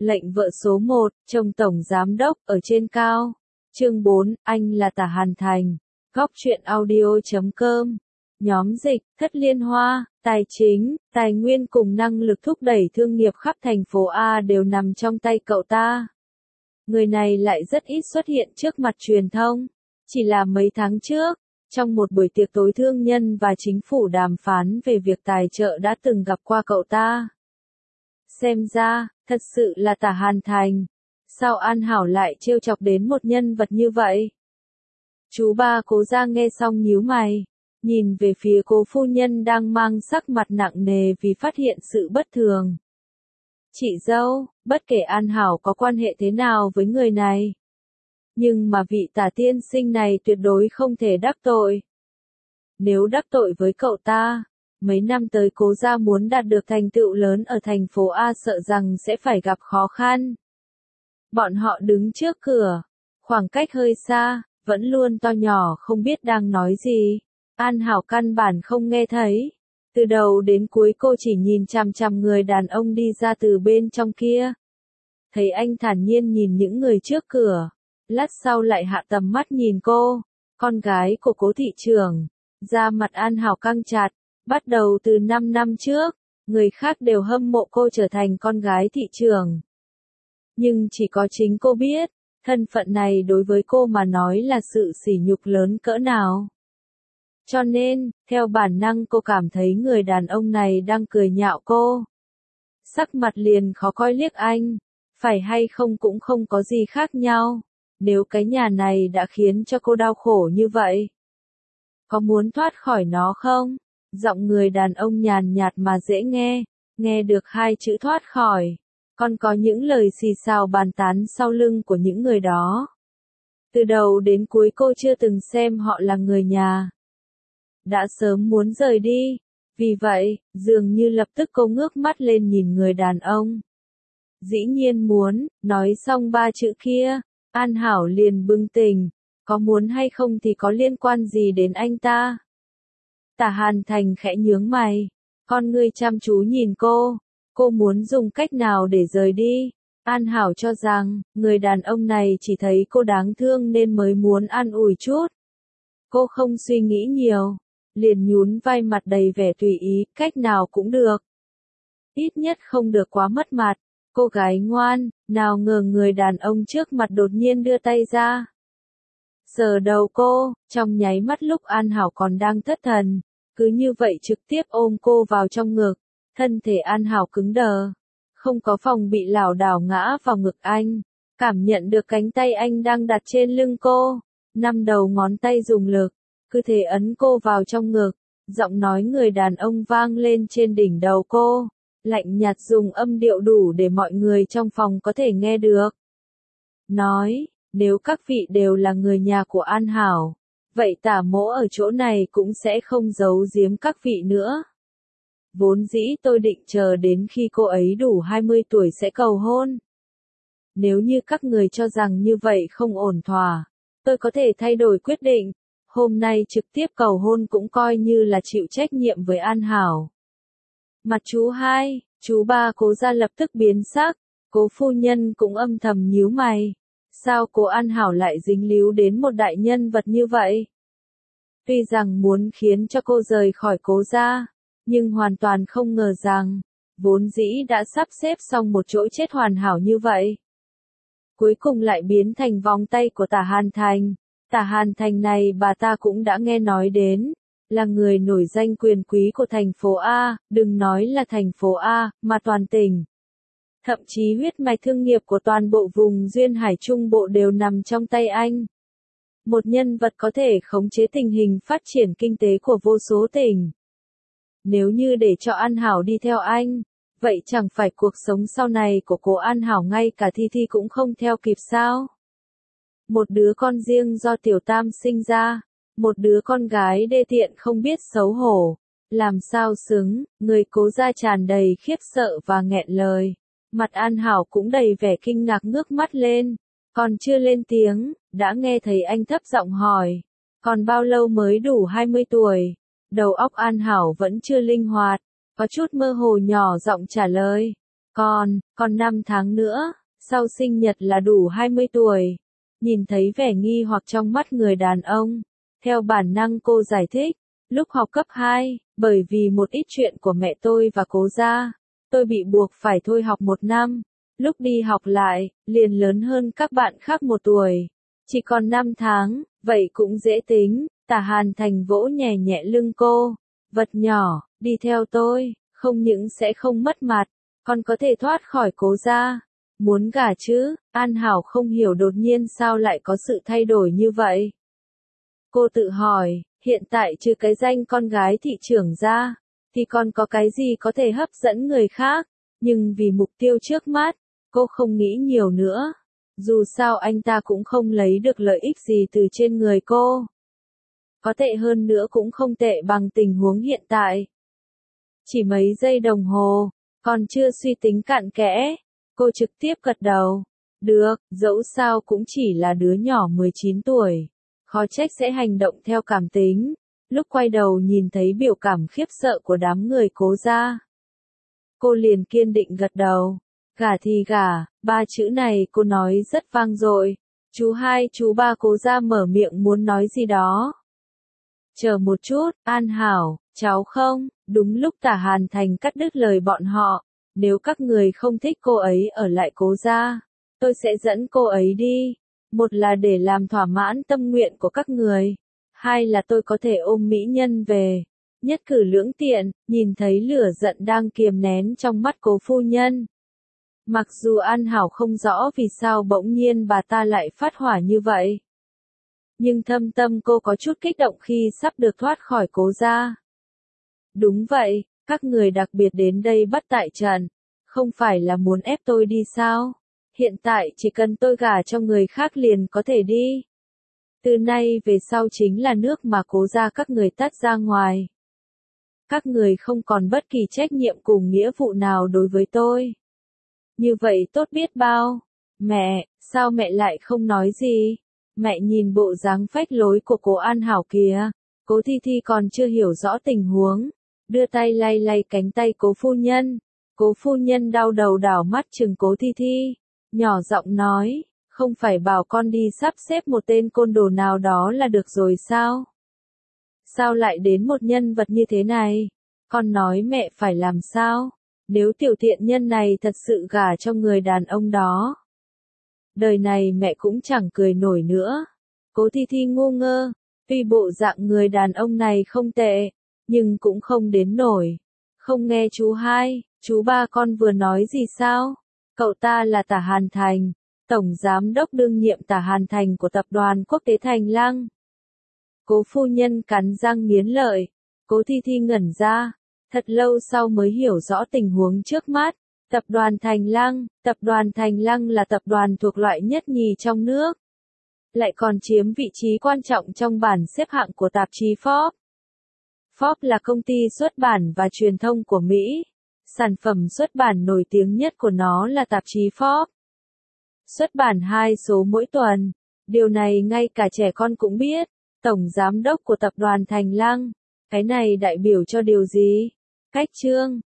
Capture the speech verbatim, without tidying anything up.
Lệnh vợ số một, chồng tổng giám đốc ở trên cao. Chương bốn, anh là Tả Hàn Thành. Góc truyện audio chấm com. Nhóm dịch, Thất Liên Hoa, tài chính, tài nguyên cùng năng lực thúc đẩy thương nghiệp khắp thành phố A đều nằm trong tay cậu ta. Người này lại rất ít xuất hiện trước mặt truyền thông. Chỉ là mấy tháng trước, trong một buổi tiệc tối thương nhân và chính phủ đàm phán về việc tài trợ đã từng gặp qua cậu ta. Xem ra, thật sự là Tả Hàn Thành. Sao An Hảo lại trêu chọc đến một nhân vật như vậy? Chú ba Cố Gia nghe xong nhíu mày, nhìn về phía Cố phu nhân đang mang sắc mặt nặng nề vì phát hiện sự bất thường. Chị dâu, bất kể An Hảo có quan hệ thế nào với người này, nhưng mà vị Tả tiên sinh này tuyệt đối không thể đắc tội. Nếu đắc tội với cậu ta, mấy năm tới Cố Gia muốn đạt được thành tựu lớn ở thành phố A sợ rằng sẽ phải gặp khó khăn. Bọn họ đứng trước cửa, khoảng cách hơi xa, vẫn luôn to nhỏ không biết đang nói gì. An Hảo căn bản không nghe thấy. Từ đầu đến cuối cô chỉ nhìn chằm chằm người đàn ông đi ra từ bên trong kia. Thấy anh thản nhiên nhìn những người trước cửa, lát sau lại hạ tầm mắt nhìn cô, con gái của Cố thị trưởng. Da mặt An Hảo căng chặt, bắt đầu từ năm năm trước, người khác đều hâm mộ cô trở thành con gái thị trưởng. Nhưng chỉ có chính cô biết, thân phận này đối với cô mà nói là sự sỉ nhục lớn cỡ nào. Cho nên, theo bản năng cô cảm thấy người đàn ông này đang cười nhạo cô. Sắc mặt liền khó coi liếc anh, phải hay không cũng không có gì khác nhau, nếu cái nhà này đã khiến cho cô đau khổ như vậy. Có muốn thoát khỏi nó không? Giọng người đàn ông nhàn nhạt mà dễ nghe, nghe được hai chữ thoát khỏi. Còn có những lời xì xào bàn tán sau lưng của những người đó. Từ đầu đến cuối cô chưa từng xem họ là người nhà. Đã sớm muốn rời đi. Vì vậy, dường như lập tức cô ngước mắt lên nhìn người đàn ông. Dĩ nhiên muốn, nói xong ba chữ kia, An Hảo liền bừng tỉnh. Có muốn hay không thì có liên quan gì đến anh ta? Tả Hàn Thành khẽ nhướng mày. Con ngươi chăm chú nhìn cô. Cô muốn dùng cách nào để rời đi? An Hảo cho rằng, người đàn ông này chỉ thấy cô đáng thương nên mới muốn an ủi chút. Cô không suy nghĩ nhiều, liền nhún vai mặt đầy vẻ tùy ý, cách nào cũng được. Ít nhất không được quá mất mặt. Cô gái ngoan, nào ngờ người đàn ông trước mặt đột nhiên đưa tay ra. Sờ đầu cô, trong nháy mắt lúc An Hảo còn đang thất thần, cứ như vậy trực tiếp ôm cô vào trong ngực. Thân thể An Hảo cứng đờ, không có phòng bị lảo đảo ngã vào ngực anh, cảm nhận được cánh tay anh đang đặt trên lưng cô, năm đầu ngón tay dùng lực, cứ thế ấn cô vào trong ngực, giọng nói người đàn ông vang lên trên đỉnh đầu cô, lạnh nhạt dùng âm điệu đủ để mọi người trong phòng có thể nghe được. Nói, nếu các vị đều là người nhà của An Hảo, vậy Tả mỗ ở chỗ này cũng sẽ không giấu giếm các vị nữa. Vốn dĩ tôi định chờ đến khi cô ấy đủ hai mươi tuổi sẽ cầu hôn. Nếu như các người cho rằng như vậy không ổn thỏa, tôi có thể thay đổi quyết định. Hôm nay trực tiếp cầu hôn cũng coi như là chịu trách nhiệm với An Hảo. Mặt chú hai, chú ba Cố Gia lập tức biến sắc, Cố phu nhân cũng âm thầm nhíu mày. Sao cô An Hảo lại dính líu đến một đại nhân vật như vậy? Tuy rằng muốn khiến cho cô rời khỏi Cố Gia, nhưng hoàn toàn không ngờ rằng, vốn dĩ đã sắp xếp xong một chỗ chết hoàn hảo như vậy. Cuối cùng lại biến thành vòng tay của Tả Hàn Thành. Tả Hàn Thành này bà ta cũng đã nghe nói đến, là người nổi danh quyền quý của thành phố A, đừng nói là thành phố A, mà toàn tỉnh. Thậm chí huyết mạch thương nghiệp của toàn bộ vùng Duyên Hải Trung Bộ đều nằm trong tay anh. Một nhân vật có thể khống chế tình hình phát triển kinh tế của vô số tỉnh. Nếu như để cho An Hảo đi theo anh, vậy chẳng phải cuộc sống sau này của cô An Hảo ngay cả Thi Thi cũng không theo kịp sao? Một đứa con riêng do Tiểu Tam sinh ra, một đứa con gái đê tiện không biết xấu hổ, làm sao xứng, người Cố Gia tràn đầy khiếp sợ và nghẹn lời. Mặt An Hảo cũng đầy vẻ kinh ngạc ngước mắt lên, còn chưa lên tiếng, đã nghe thấy anh thấp giọng hỏi, còn bao lâu mới đủ hai mươi tuổi? Đầu óc An Hảo vẫn chưa linh hoạt, có chút mơ hồ nhỏ giọng trả lời, Còn, còn năm tháng nữa, sau sinh nhật là đủ hai mươi tuổi. Nhìn thấy vẻ nghi hoặc trong mắt người đàn ông, theo bản năng cô giải thích, lúc học cấp hai, bởi vì một ít chuyện của mẹ tôi và cố gia, tôi bị buộc phải thôi học một năm. Lúc đi học lại, liền lớn hơn các bạn khác một tuổi. Chỉ còn năm tháng, vậy cũng dễ tính. Tả Hàn Thành vỗ nhẹ nhẹ lưng cô. Vật nhỏ, đi theo tôi, không những sẽ không mất mặt, còn có thể thoát khỏi cố gia. Muốn gả chứ? An Hảo không hiểu đột nhiên sao lại có sự thay đổi như vậy. Cô tự hỏi, hiện tại trừ cái danh con gái thị trưởng ra, thì còn có cái gì có thể hấp dẫn người khác, nhưng vì mục tiêu trước mắt, cô không nghĩ nhiều nữa. Dù sao anh ta cũng không lấy được lợi ích gì từ trên người cô. Có tệ hơn nữa cũng không tệ bằng tình huống hiện tại. Chỉ mấy giây đồng hồ, còn chưa suy tính cặn kẽ, cô trực tiếp gật đầu. Được, dẫu sao cũng chỉ là đứa nhỏ mười chín tuổi. Khó trách sẽ hành động theo cảm tính. Lúc quay đầu nhìn thấy biểu cảm khiếp sợ của đám người cố gia, cô liền kiên định gật đầu. Gả thì gả, ba chữ này cô nói rất vang dội. Chú hai chú ba cố gia mở miệng muốn nói gì đó. Chờ một chút, An Hảo, cháu không, đúng lúc Tả Hàn Thành cắt đứt lời bọn họ. Nếu các người không thích cô ấy ở lại cố gia, tôi sẽ dẫn cô ấy đi. Một là để làm thỏa mãn tâm nguyện của các người. Hai là tôi có thể ôm mỹ nhân về. Nhất cử lưỡng tiện, nhìn thấy lửa giận đang kiềm nén trong mắt cố phu nhân. Mặc dù An Hảo không rõ vì sao bỗng nhiên bà ta lại phát hỏa như vậy. Nhưng thâm tâm cô có chút kích động khi sắp được thoát khỏi cố gia. Đúng vậy, các người đặc biệt đến đây bắt tại trận. Không phải là muốn ép tôi đi sao? Hiện tại chỉ cần tôi gả cho người khác liền có thể đi. Từ nay về sau chính là nước mà cố gia các người tắt ra ngoài. Các người không còn bất kỳ trách nhiệm cùng nghĩa vụ nào đối với tôi. Như vậy tốt biết bao. Mẹ, sao mẹ lại không nói gì? Mẹ nhìn bộ dáng phách lối của cố An Hảo kìa. Cố Thi Thi còn chưa hiểu rõ tình huống. Đưa tay lay lay cánh tay cố phu nhân. Cố phu nhân đau đầu đảo mắt chừng cố Thi Thi. Nhỏ giọng nói, không phải bảo con đi sắp xếp một tên côn đồ nào đó là được rồi sao? Sao lại đến một nhân vật như thế này? Con nói mẹ phải làm sao? Nếu tiểu thiện nhân này thật sự gả cho người đàn ông đó, đời này mẹ cũng chẳng cười nổi nữa. Cố Thi Thi ngu ngơ, tuy bộ dạng người đàn ông này không tệ, nhưng cũng không đến nổi. Không nghe chú hai, chú ba con vừa nói gì sao? Cậu ta là Tả Hàn Thành, tổng giám đốc đương nhiệm Tả Hàn Thành của tập đoàn Quốc tế Thành Lăng. Cố phu nhân cắn răng nghiến lợi, Cố Thi Thi ngẩn ra, thật lâu sau mới hiểu rõ tình huống trước mắt. Tập đoàn Thành Lăng, tập đoàn Thành Lăng là tập đoàn thuộc loại nhất nhì trong nước. Lại còn chiếm vị trí quan trọng trong bảng xếp hạng của tạp chí Forbes. Forbes là công ty xuất bản và truyền thông của Mỹ. Sản phẩm xuất bản nổi tiếng nhất của nó là tạp chí Forbes. Xuất bản hai số mỗi tuần. Điều này ngay cả trẻ con cũng biết. Tổng giám đốc của tập đoàn Thành Lăng. Cái này đại biểu cho điều gì? Cách chương.